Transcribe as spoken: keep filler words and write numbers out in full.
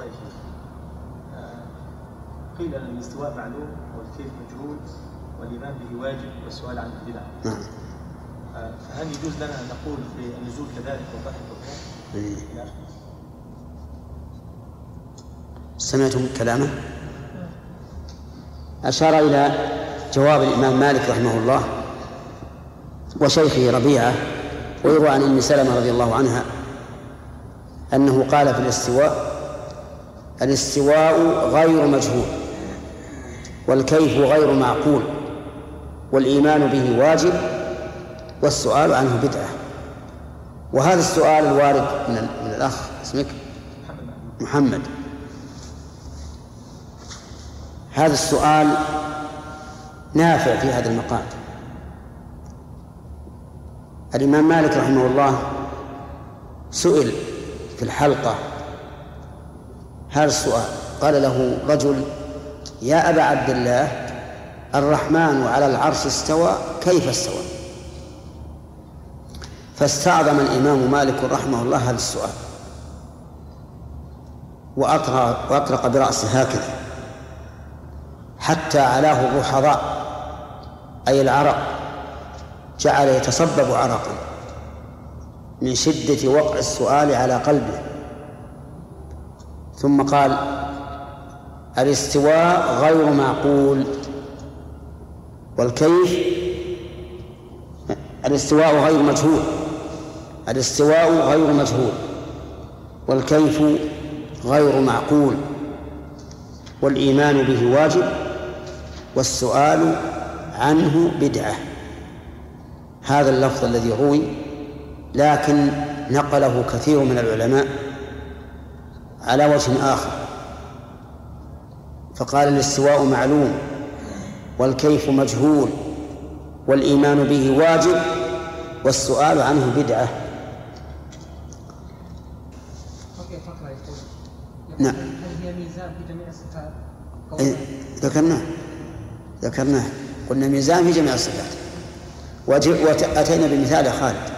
يا شيخ، قيل أن الاستواء معلوم والكيف مجهول والإيمان به واجب والسؤال عنه بدعة. نعم. فهل يجوز لنا أن نقول في النزول كذلك والبحر كذلك؟ سمعتم كلامه؟ أشار إلى جواب الإمام مالك رحمه الله وشيخه ربيعة، ويروى عن أم سلمة رضي الله عنها أنه قال في الاستواء: الاستواء غير مجهول والكيف غير معقول والإيمان به واجب والسؤال عنه بدعة. وهذا السؤال الوارد من, من الأخ اسمك محمد، هذا السؤال نافع في هذا المقام. الإمام مالك رحمه الله سئل في الحلقة هذا السؤال، قال له رجل: يا أبا عبد الله، الرحمن على العرش استوى، كيف استوى؟ فاستعظم الإمام مالك رحمه الله هذا السؤال وأطرق برأسه هكذا حتى علاه الرحضاء أي العرق، جعل يتصبب عرقا من شدة وقع السؤال على قلبه، ثم قال: الاستواء غير معقول والكيف الاستواء غير مجهول الاستواء غير مجهول والكيف غير معقول والإيمان به واجب والسؤال عنه بدعة. هذا اللفظ الذي روي، لكن نقله كثير من العلماء على وجه آخر، فقال: الاستواء معلوم والكيف مجهول والإيمان به واجب والسؤال عنه بدعة. نعم. هل هي ميزان في جميع الصفات؟ ذكرناه ذكرناه قلنا ميزان في جميع الصفات، وأتينا بمثال خالد.